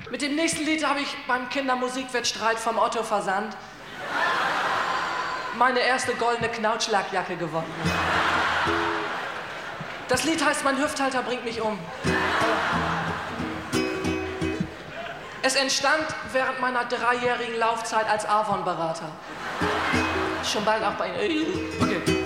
Mit dem nächsten Lied habe ich beim Kindermusikwettstreit vom Otto Versand meine erste goldene Knautschlackjacke gewonnen. Das Lied heißt Mein Hüfthalter bringt mich um. Es entstand während meiner 3-jährigen Laufzeit als Avon-Berater. Schon bald auch bei Ihnen. Okay.